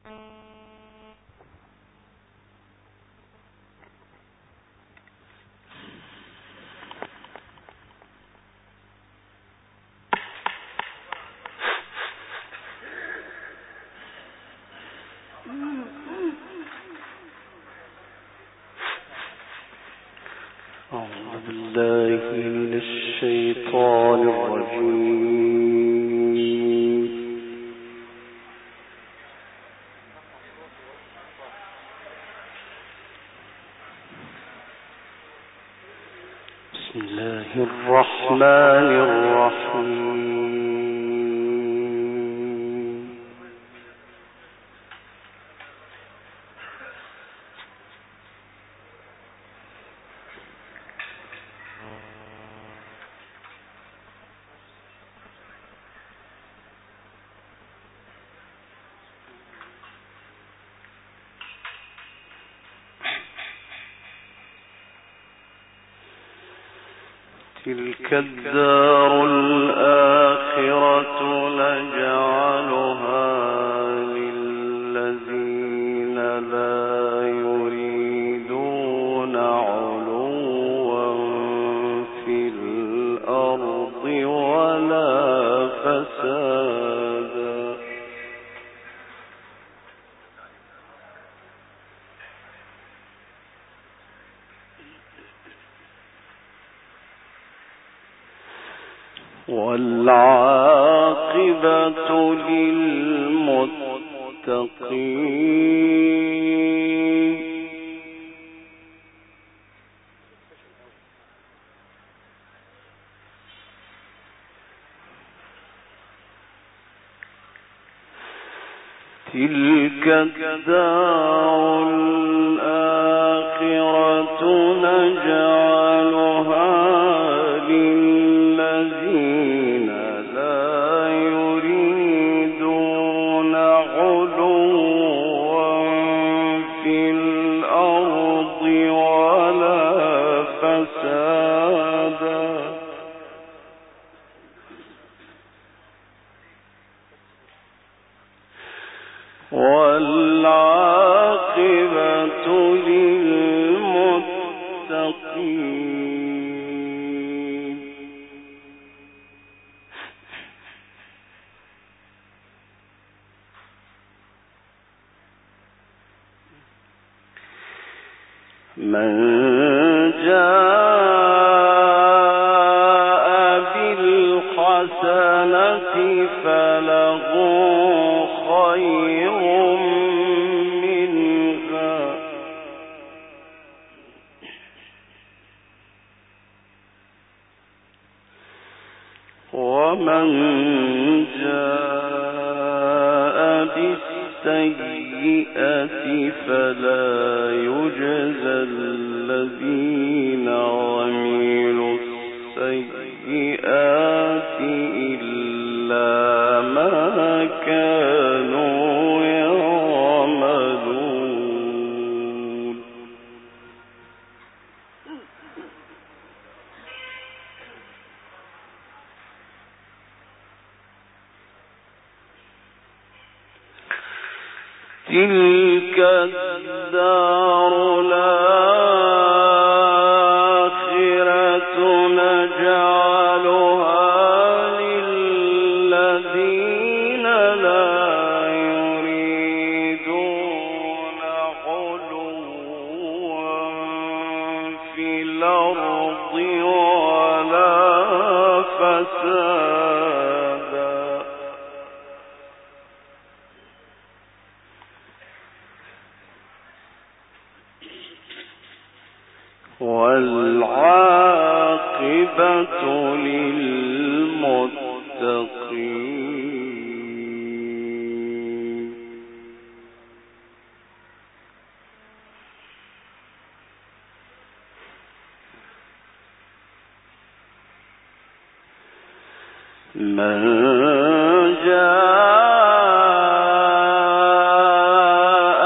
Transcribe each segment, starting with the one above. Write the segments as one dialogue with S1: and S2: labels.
S1: تلك الدار الآخرة نجعلها للذين لا يريدون علوا في الأرض ولا فسادا والعاقبة للمتقين تلك الدار الآخرة نجعلها للذين لا يريدون علوا في الأرض ولا فسادا والعاقبة للمتقين من جاء بالحسنة فله خير منها ومن جاء بالسيئة فلا يجزى الذين عملوا السيئات إلا ما كانوا يعملون تلك الدار الآخرة نجعلها للذين لا يريدون علوا في الأرض ولا فسادا والعاقبة للمتقين من جاء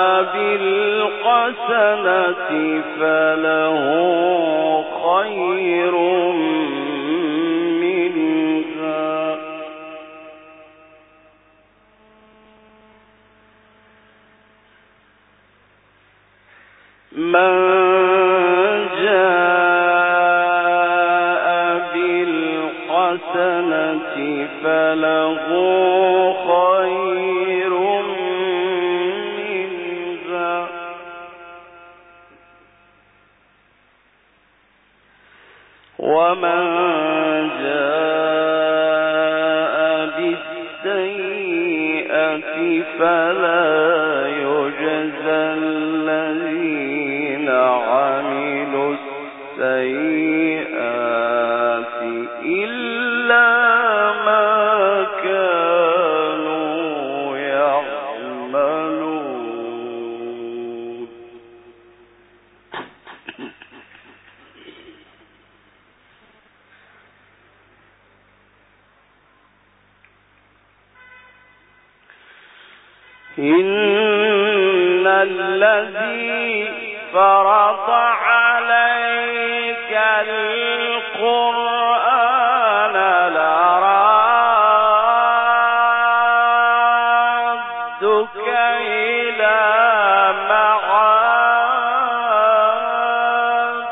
S1: بالحسنة فله خير منها الحسنة فله خير منها ومن جاء بالسيئة فلا يجزى الذين عملوا السيئات إلا ما كانوا يعملون. إن الذي فرض عليك القرآن لرادك إلى معاد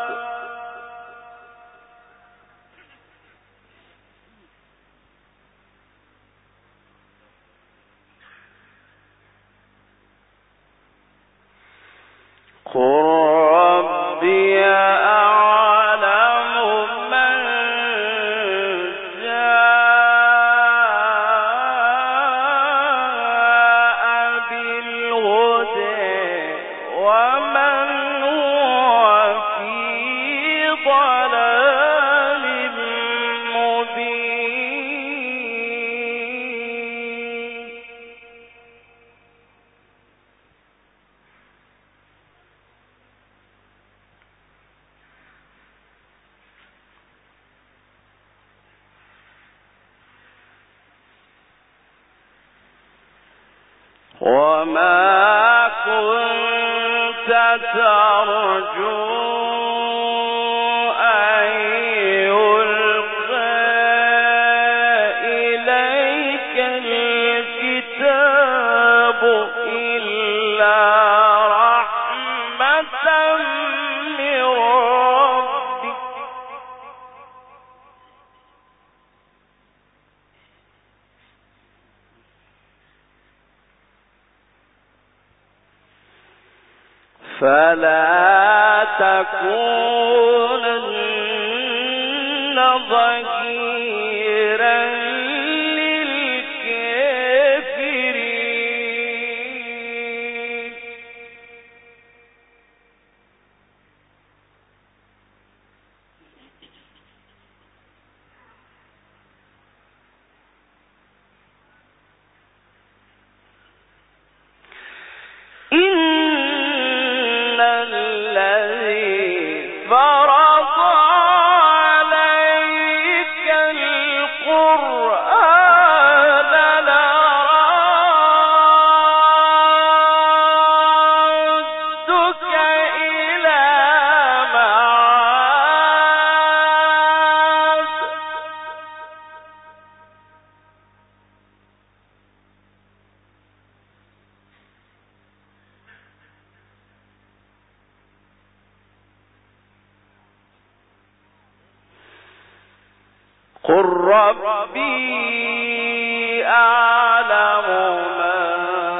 S1: قل ربي أعلم من جاء بالهدى ومن هو في ضلال مبين. وما كنت ترجو أن يلقى إليك الكتاب إلا رحمة من ربك فلا تكونن ظهيرا للكافرين. إن الذي فرض عليك القرآن لرادك إلى معاد قل ربي أعلم من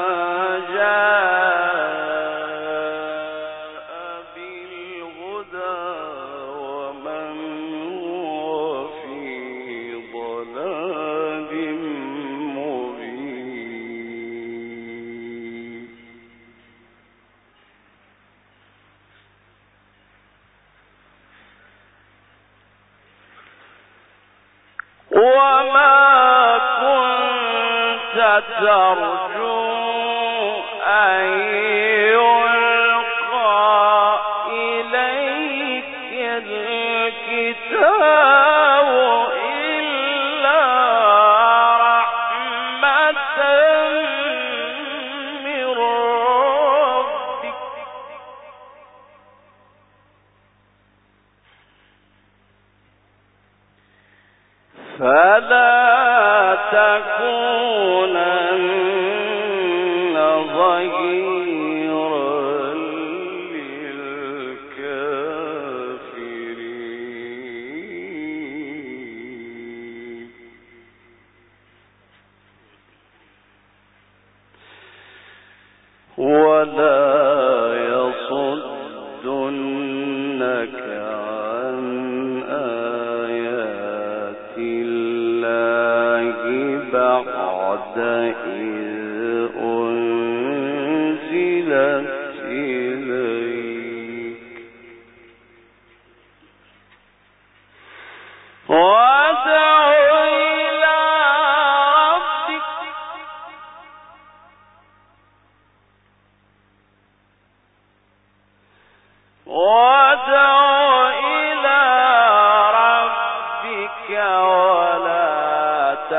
S1: جاء بالهدى ومن هو في ضلال مبين. وما كنت ترجو أن يلقى إليك الكتاب إلا رحمة من ربك فلا تكونن ظهيرا للكافرين.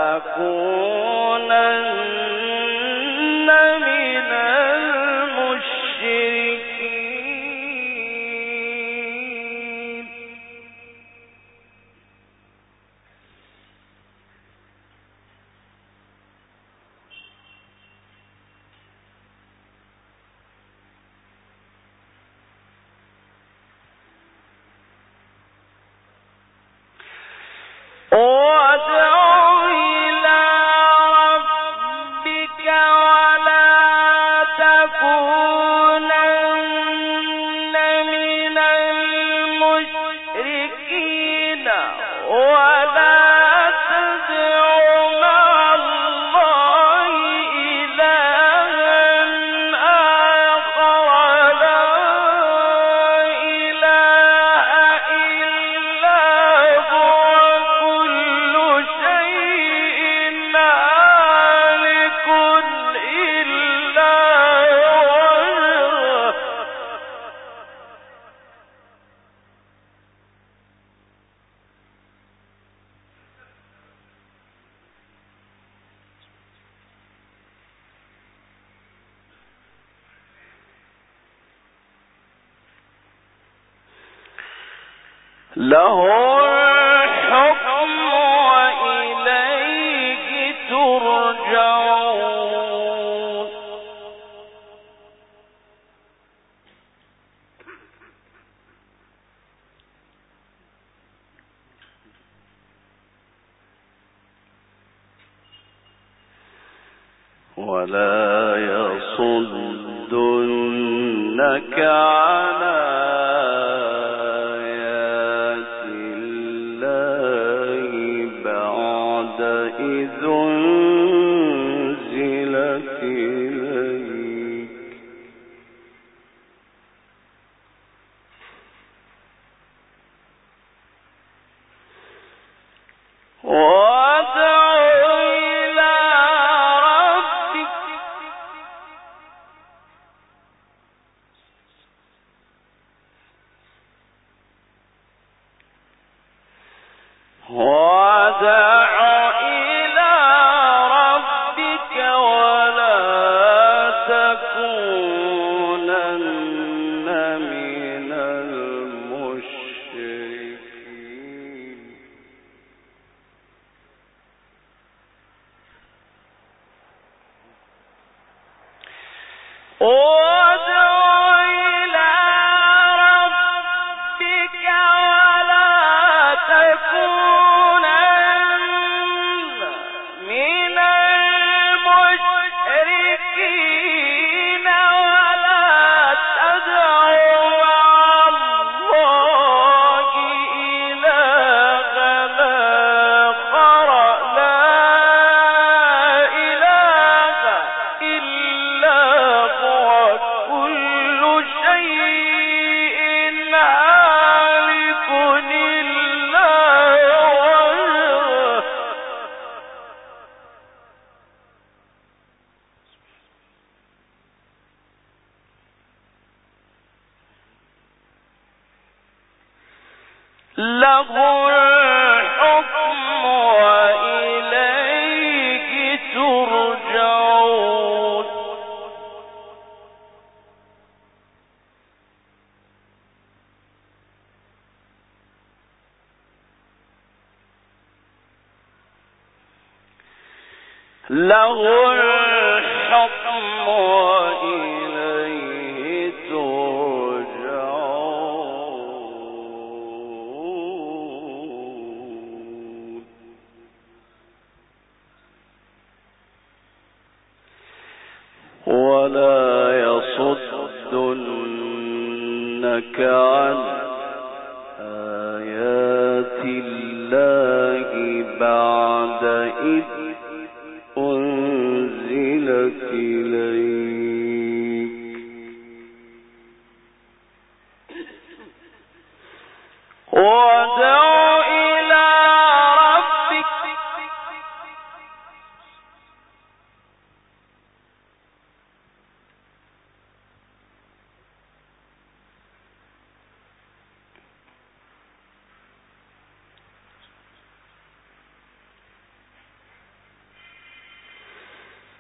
S1: من المشركين. وادع إلى ربك ولا تكونن من المشركين ولا تدع مع الله إلها آخر لا إله إلا هو كل شيء هالك إلا وجهه له الحكم وإليه ترجعون. ولا يصدنك عن آيات الله بعد إذ أنزلت إليك. وادع إلى ربك ولا تكونن من المشركين. وادع إلى ربك ولا تكونن من المشركين ولا تدع مع الله إلها آخر لا إله إلا هو كل شيء هالك إلا وجهه له الحكم وإليه ترجعون. له الحكم وإليه ترجعون. ولا يصدنك عن آيات الله بعد إذ أنزلت إليك. وادع إلى ربك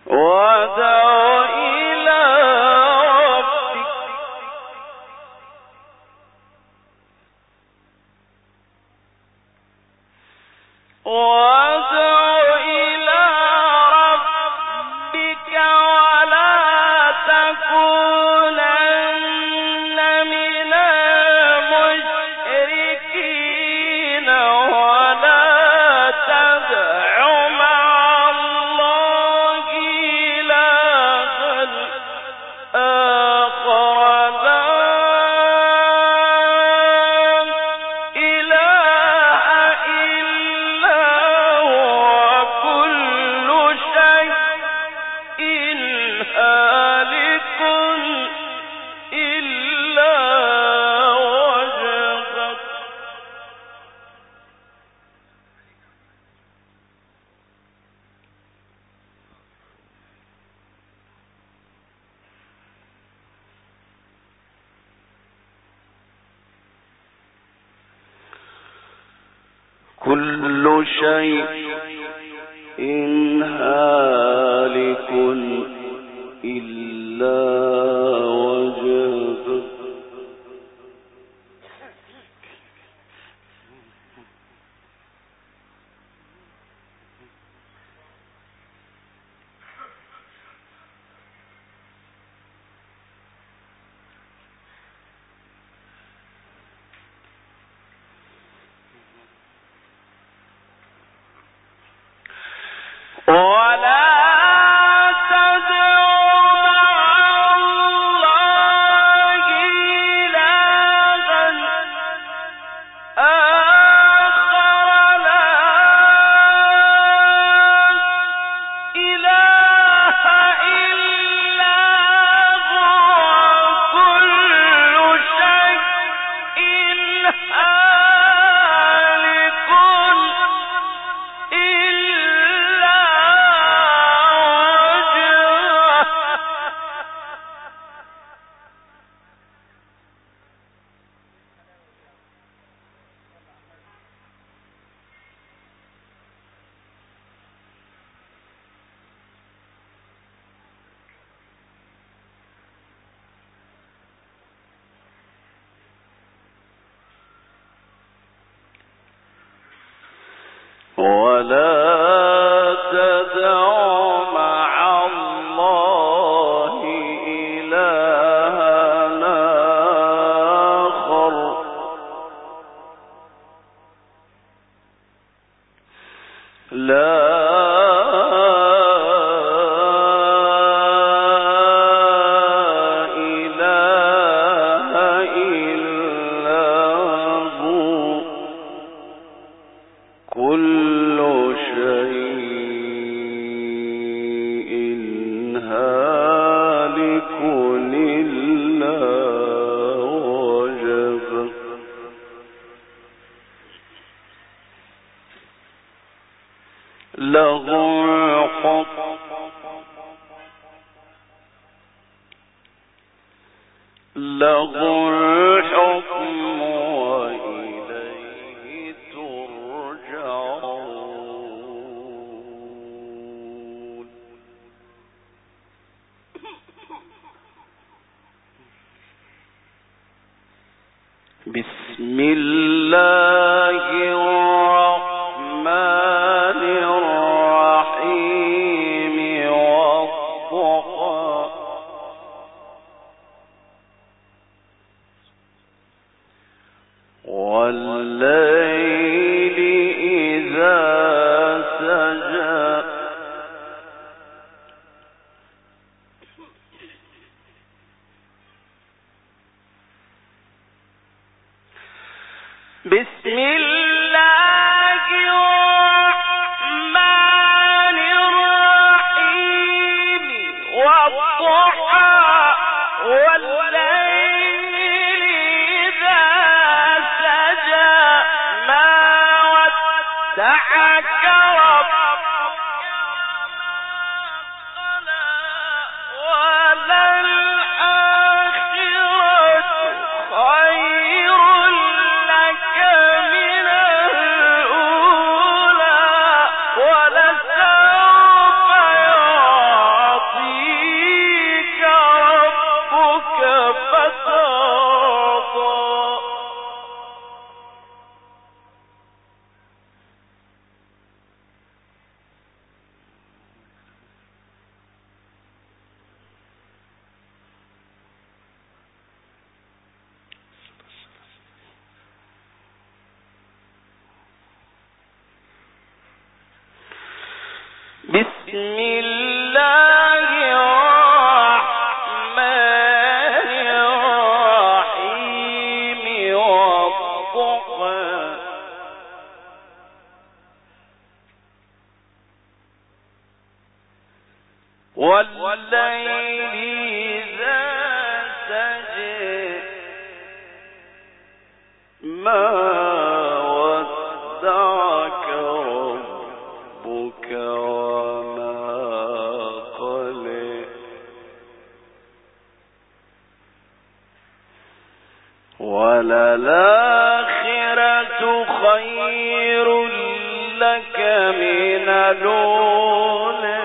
S1: وادع إلى ربك ولا تكونن من المشركين ولا تدع مع الله إلها آخر لا إله إلا هو كل شيء هالك إلا وجهه كل شيء هالك إلا وجهه ولا تدع مع الله إلها آخر لا إله إلا هو كل شيء هالك إلا وجهه له الحكم وإليه ترجعون بسم الله الرحمن الرحيم والضحى والليل إذا سجى بسم الله بسم الله الرحمن الرحيم والضحى والليل إذا سجى ما ودعك ربك وما قلى وللآخرة خير لك من الأولى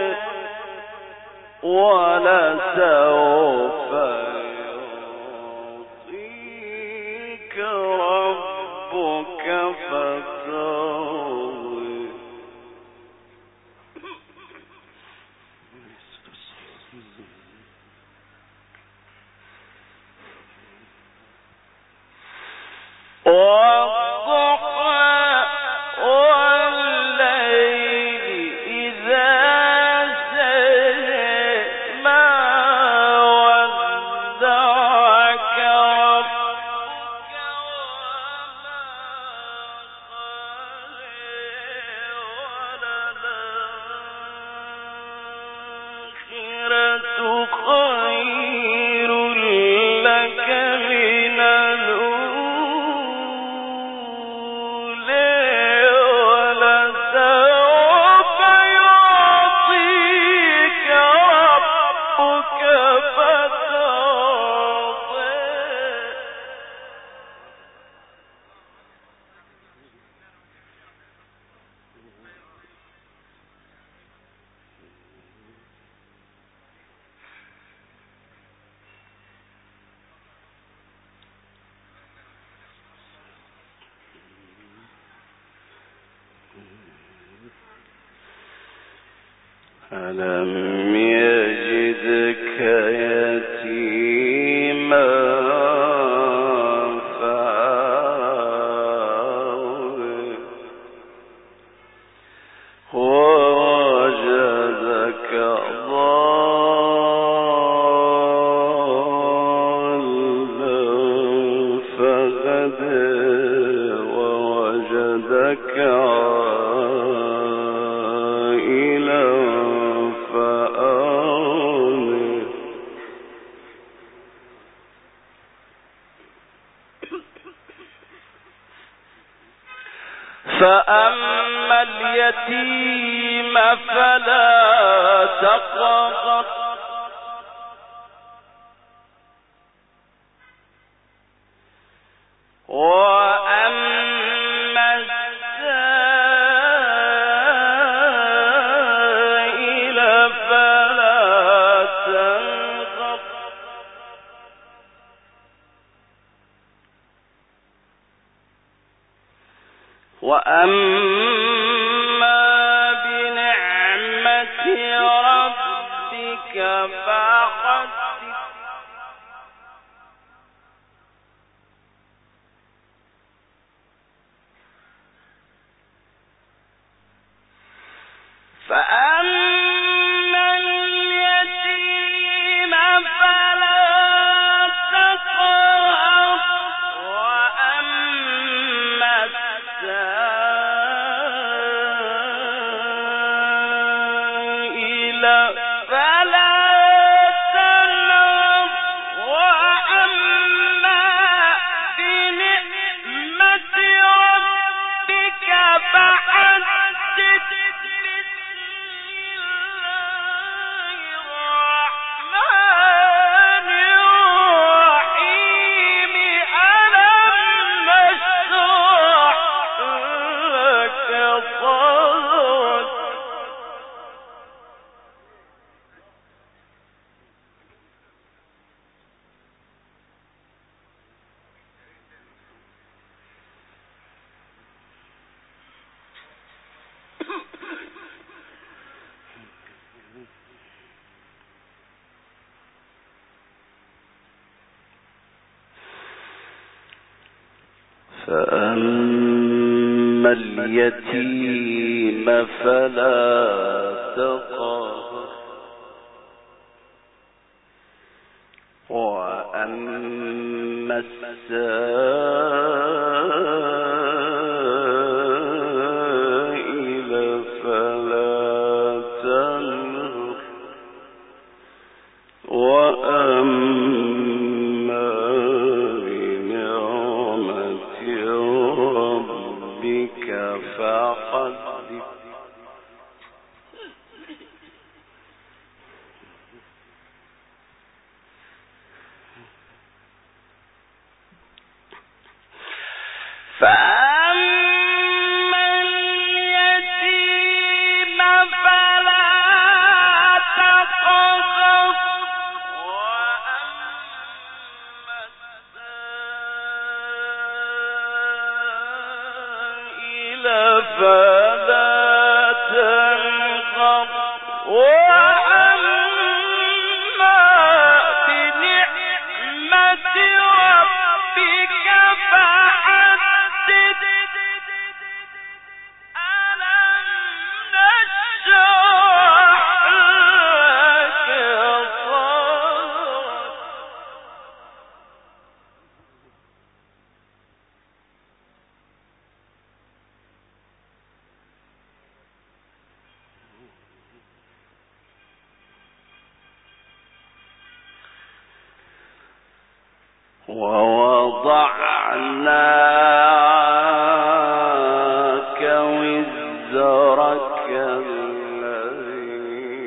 S1: ولسوف يعطيك ربك فترضى والضحى والليل إذا سجى ما ودعك ربك وما قلى وللآخرة خير لك من ألم يجدك يتيما فآوى ووجدك ضالا فهدى ووجدك فأما اليتيم فلا تقهر وأما السائل فلا تنهر وأما بنعمة ربك فحدث فأما اليتيم فلا تقهر وأما السائل فلا تنهر وأما بنعمة ربك فحدث فأما اليتيم فلا تقهر وأما السائل فلا تنهر وأما بنعمة ربك فحدث فأما اليتيم فلا تقهر وأما السائل فلا تنهر وأما بنعمة ربك فحدث ألم نشرح لك صدرك ووضعنا عنك وزرك الذي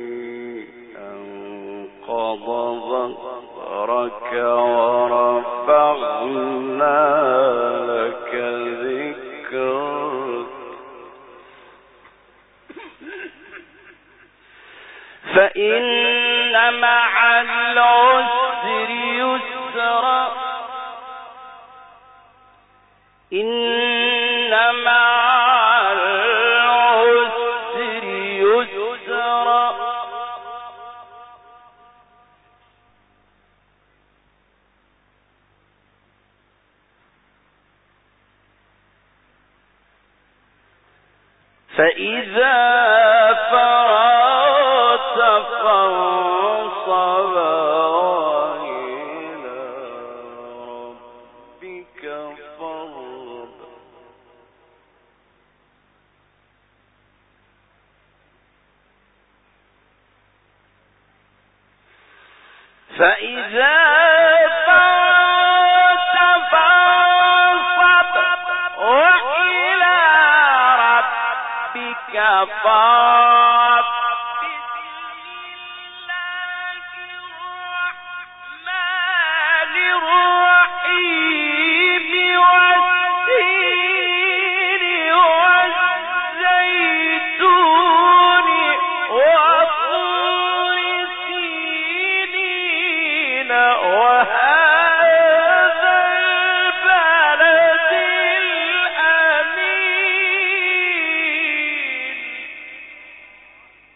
S1: أنقض ظهرك ورفعنا لك ذكرك فإن مع العسر يسرا إن مع العسر يسرا فإذا فرغت فانصب وإلى ربك فارغب فإذا فرغت فانصب وإلى ربك فارغب بسم الله الرحمن الرحيم والتين والزيتون وطور سينين وهذا البلد الأمين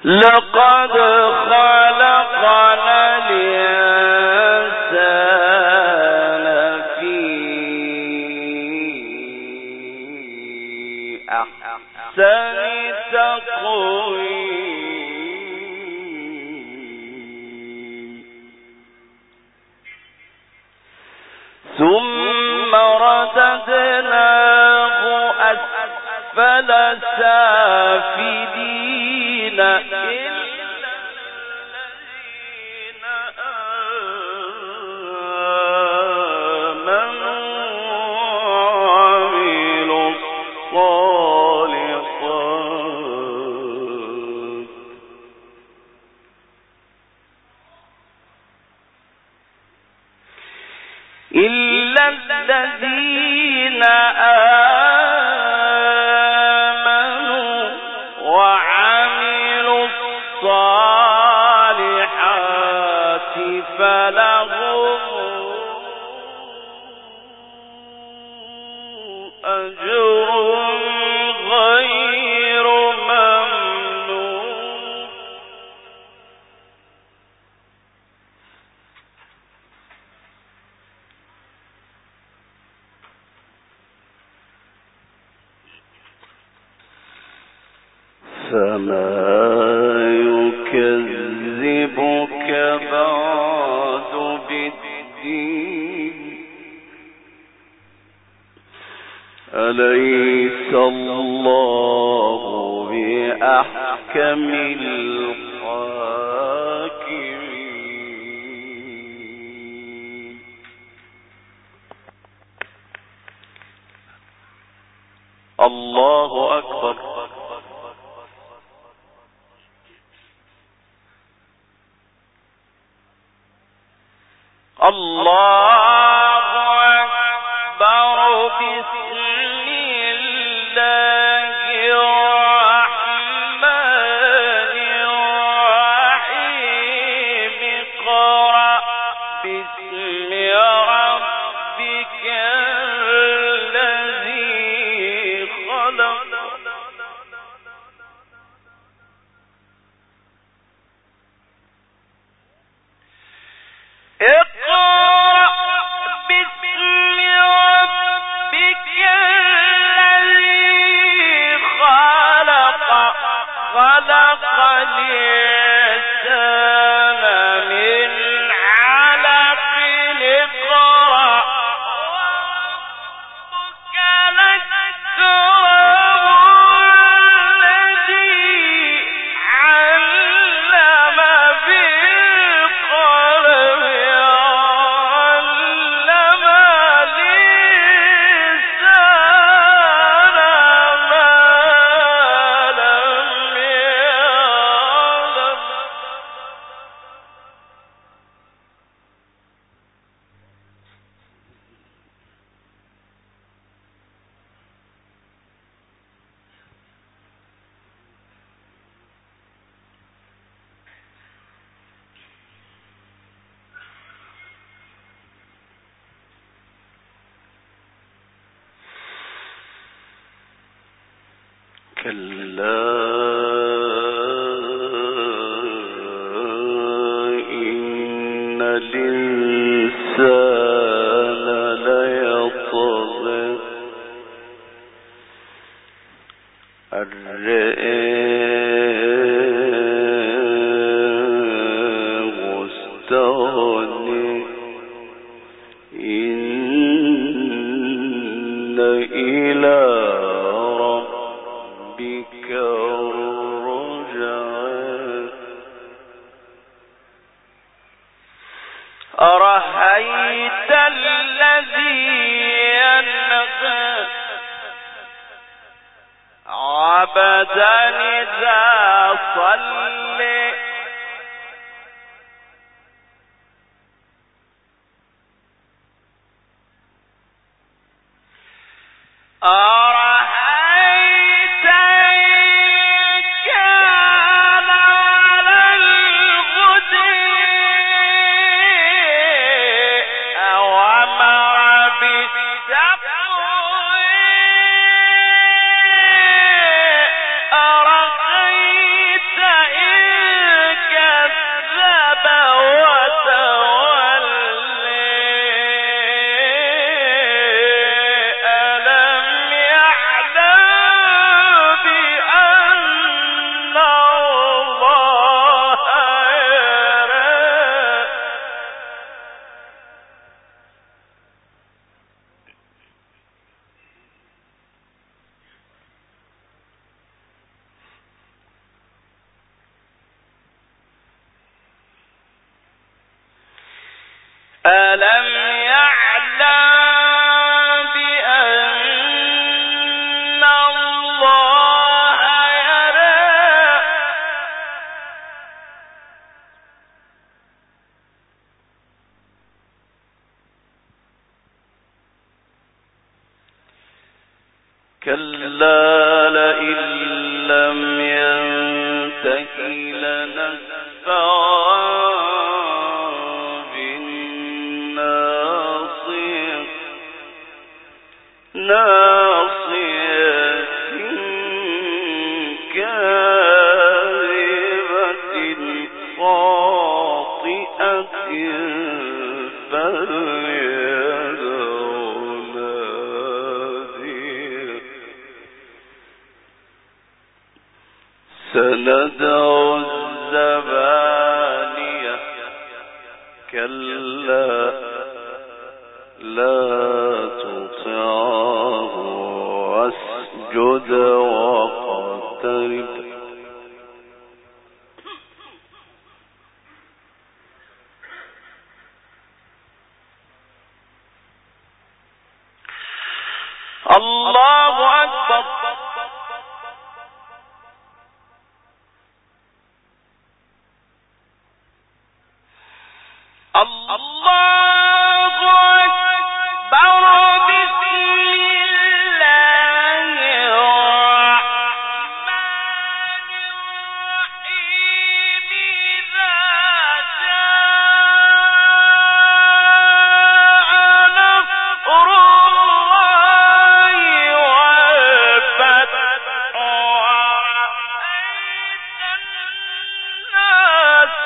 S1: لقد خلقنا الإنسان في أحسن تقويم ثم رددناه أسفل سافلين إلا الذين آمنوا وعملوا الصالحات إلا الذين آمنوا وعملوا الصالحات فلهم أجر غير ممنون فما يكذبك بعد بالدين أليس الله بأحكم الحاكمين الله أكبر الله أكبر بسم الله الرحمن الرحيم اقرأ باسم ربك الذي خلق خلق الإنسان من علق اقرأ وربك الأكرم الذي علم بالقلم علم الإنسان ما لم يعلم كلا إن الإنسان ليطغى أن رآه استغنى إن إلى ربك الرجعى أرأيت الذي ينهى عبدا إذا صلى أرأيت إن كان على الهدى أو أمر بالتقوى أرأيت إن ألم يعلم بأن الله يرى كلا لئن لم ينته لنسفعا بالناصية ناصية كاذبة خاطئة سندع الزبانية كلا لا تطعه واسجد واقترب الله أكبر الله أكبر بسم الله الرحمن الرحيم إذا جاء نصر الله والفتح ورأيت الناس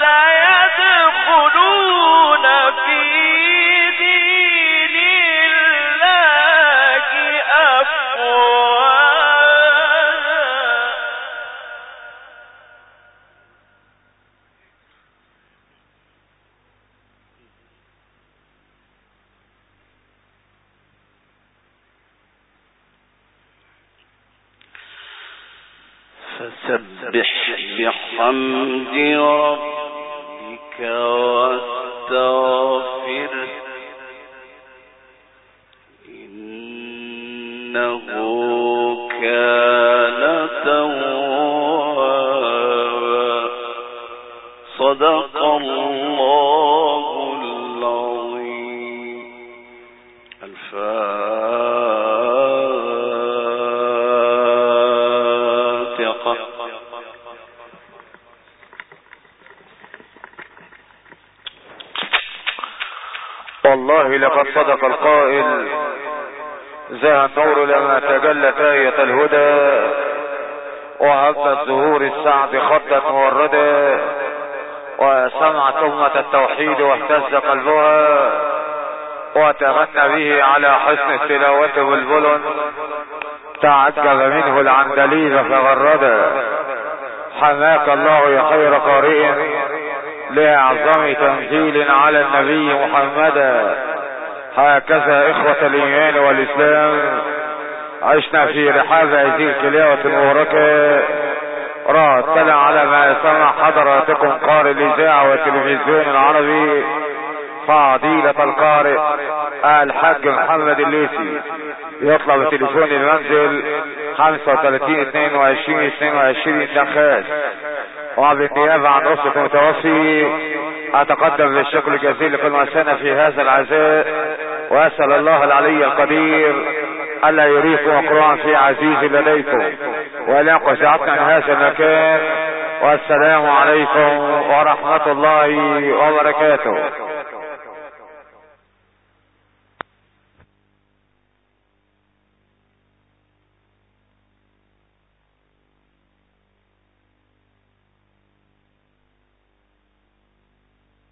S1: يدخلون في دين الله أفواجا فسبح بحمد ربك واستغفره إنه كان توابا صدق الله العظيم الفاتحة
S2: والله لقد صدق القائل زاهى النور لما تجلت آية الهدى وهبت زهور السعد خطت موردا وسمعت أمة التوحيد واهتز قلبها وتغنى به على حسن التلاوة بلبل تعجب منه العندليب فغردا حماك الله يا خير قارئ لأعظم تنزيل على النبي محمدا. هكذا إخوة الإيمان والإسلام عشنا في رحاب هذه التلاوة المباركة راتنا على ما سمع حضراتكم قارئ الإذاعة والتلفزيون العربي فضيلة القارئ الحاج محمد الليثي. يطلب تليفون المنزل 35 22 22 دخاس. وبالنيابة عن أسرة المتوفي أتقدم بالشكر الجزيل لكل ما سنة في هذا العزاء وأسأل الله العلي القدير ألا يريكم قرآن في عزيز لديكم وأن ينقذعتنا من هذا المكان. والسلام عليكم ورحمة الله وبركاته.